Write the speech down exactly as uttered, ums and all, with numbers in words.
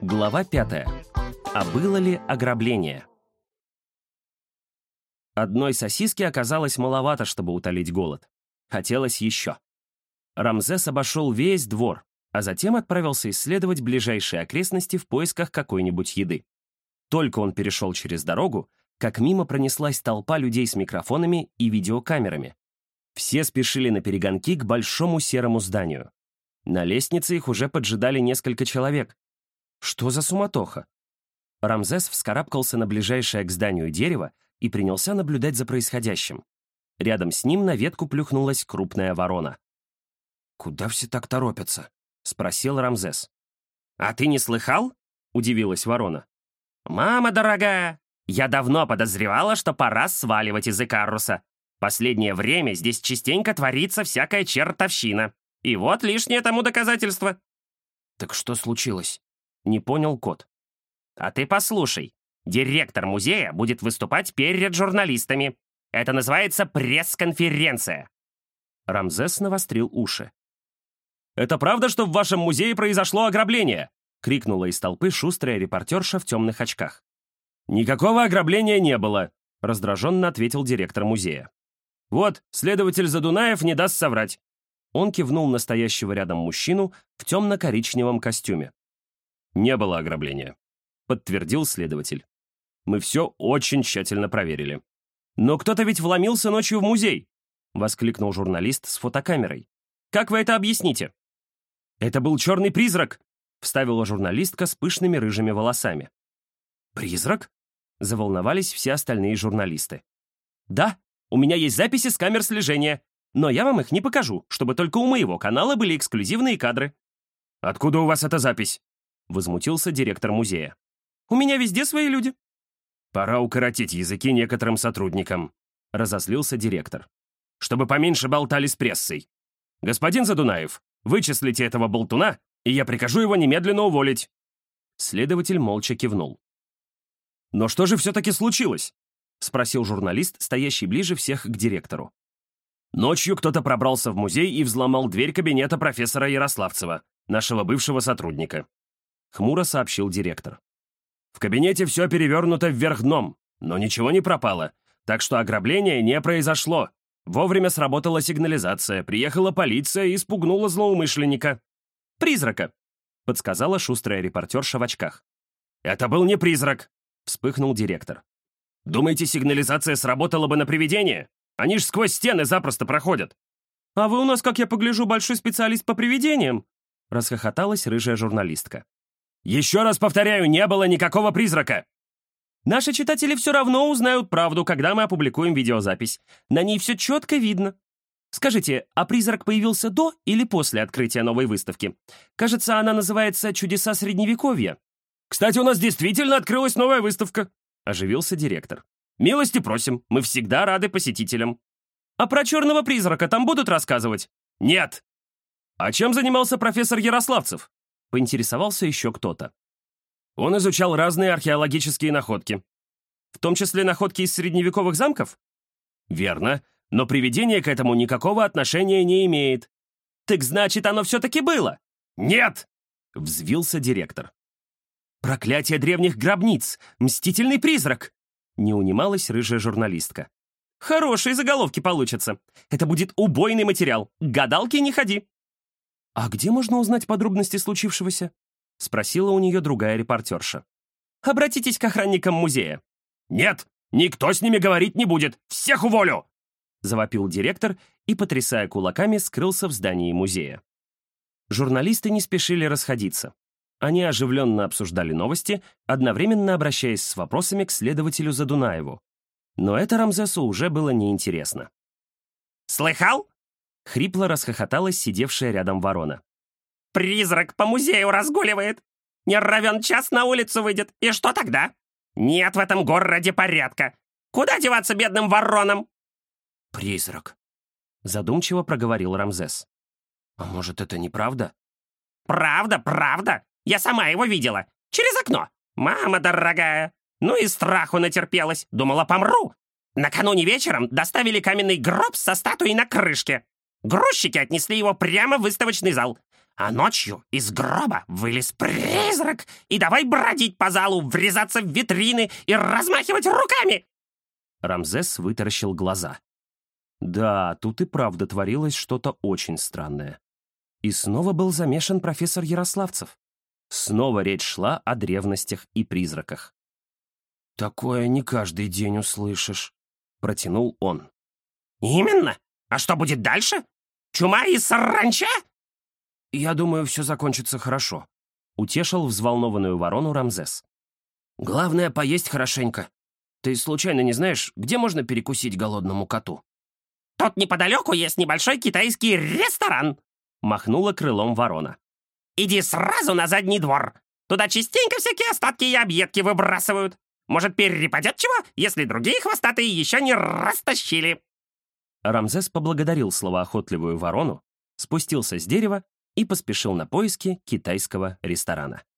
Глава пятая. А было ли ограбление? Одной сосиски оказалось маловато, чтобы утолить голод. Хотелось еще. Рамзес обошел весь двор, а затем отправился исследовать ближайшие окрестности в поисках какой-нибудь еды. Только он перешел через дорогу, как мимо пронеслась толпа людей с микрофонами и видеокамерами. Все спешили на перегонки к большому серому зданию. На лестнице их уже поджидали несколько человек. Что за суматоха? Рамзес вскарабкался на ближайшее к зданию дерево и принялся наблюдать за происходящим. Рядом с ним на ветку плюхнулась крупная ворона. «Куда все так торопятся?» — спросил Рамзес. «А ты не слыхал?» — удивилась ворона. «Мама дорогая, я давно подозревала, что пора сваливать из Икаруса. Последнее время здесь частенько творится всякая чертовщина. И вот лишнее тому доказательство». «Так что случилось?» — не понял кот. «А ты послушай. Директор музея будет выступать перед журналистами. Это называется пресс-конференция». Рамзес навострил уши. «Это правда, что в вашем музее произошло ограбление?» — крикнула из толпы шустрая репортерша в темных очках. «Никакого ограбления не было», — раздраженно ответил директор музея. «Вот, следователь Задунаев не даст соврать». Он кивнул на стоящего рядом мужчину в темно-коричневом костюме. «Не было ограбления», — подтвердил следователь. «Мы все очень тщательно проверили». «Но кто-то ведь вломился ночью в музей!» — воскликнул журналист с фотокамерой. «Как вы это объясните?» «Это был черный призрак!» — вставила журналистка с пышными рыжими волосами. «Призрак?» — заволновались все остальные журналисты. «Да, у меня есть записи с камер слежения, но я вам их не покажу, чтобы только у моего канала были эксклюзивные кадры». «Откуда у вас эта запись?» — возмутился директор музея. «У меня везде свои люди». «Пора укоротить языки некоторым сотрудникам», — разозлился директор. «Чтобы поменьше болтали с прессой. Господин Задунаев, вычислите этого болтуна, и я прикажу его немедленно уволить». Следователь молча кивнул. «Но что же все-таки случилось?» — спросил журналист, стоящий ближе всех к директору. «Ночью кто-то пробрался в музей и взломал дверь кабинета профессора Ярославцева, нашего бывшего сотрудника», — хмуро сообщил директор. «В кабинете все перевернуто вверх дном, но ничего не пропало, так что ограбление не произошло. Вовремя сработала сигнализация, приехала полиция и спугнула злоумышленника». «Призрака», — подсказала шустрая репортерша в очках. «Это был не призрак», — вспыхнул директор. «Думаете, сигнализация сработала бы на привидение? Они ж сквозь стены запросто проходят». «А вы у нас, как я погляжу, большой специалист по привидениям», — расхохоталась рыжая журналистка. «Еще раз повторяю, не было никакого призрака!» «Наши читатели все равно узнают правду, когда мы опубликуем видеозапись. На ней все четко видно. Скажите, а призрак появился до или после открытия новой выставки? Кажется, она называется «Чудеса Средневековья». «Кстати, у нас действительно открылась новая выставка», — оживился директор. «Милости просим, мы всегда рады посетителям». «А про черного призрака там будут рассказывать?» «Нет». «А чем занимался профессор Ярославцев?» — поинтересовался еще кто-то. «Он изучал разные археологические находки. В том числе находки из средневековых замков?» «Верно, но привидение к этому никакого отношения не имеет». «Так значит, оно все-таки было?» «Нет!» — взвился директор. «Проклятие древних гробниц! Мстительный призрак!» — не унималась рыжая журналистка. «Хорошие заголовки получатся. Это будет убойный материал. К гадалке не ходи». «А где можно узнать подробности случившегося?» — спросила у нее другая репортерша. «Обратитесь к охранникам музея». «Нет, никто с ними говорить не будет. Всех уволю!» — завопил директор и, потрясая кулаками, скрылся в здании музея. Журналисты не спешили расходиться. Они оживленно обсуждали новости, одновременно обращаясь с вопросами к следователю Задунаеву. Но это Рамзесу уже было неинтересно. «Слыхал?» — хрипло расхохоталась сидевшая рядом ворона. «Призрак по музею разгуливает. Не равен час на улицу выйдет. И что тогда? Нет в этом городе порядка. Куда деваться бедным воронам?» «Призрак», — задумчиво проговорил Рамзес. «А может, это неправда?» «Правда, правда. Я сама его видела. Через окно. Мама дорогая. Ну и страху натерпелась. Думала, помру. Накануне вечером доставили каменный гроб со статуей на крышке. Грузчики отнесли его прямо в выставочный зал. А ночью из гроба вылез призрак и давай бродить по залу, врезаться в витрины и размахивать руками!» Рамзес вытаращил глаза. Да, тут и правда творилось что-то очень странное. И снова был замешан профессор Ярославцев. Снова речь шла о древностях и призраках. «Такое не каждый день услышишь», — протянул он. «Именно! А что будет дальше? Чума и саранча?» «Я думаю, все закончится хорошо», — утешил взволнованную ворону Рамзес. «Главное — поесть хорошенько. Ты случайно не знаешь, где можно перекусить голодному коту?» «Тут неподалеку есть небольшой китайский ресторан», — махнула крылом ворона. «Иди сразу на задний двор. Туда частенько всякие остатки и объедки выбрасывают. Может, перепадет чего, если другие хвостатые еще не растащили». Рамзес поблагодарил словоохотливую ворону, спустился с дерева и поспешил на поиски китайского ресторана.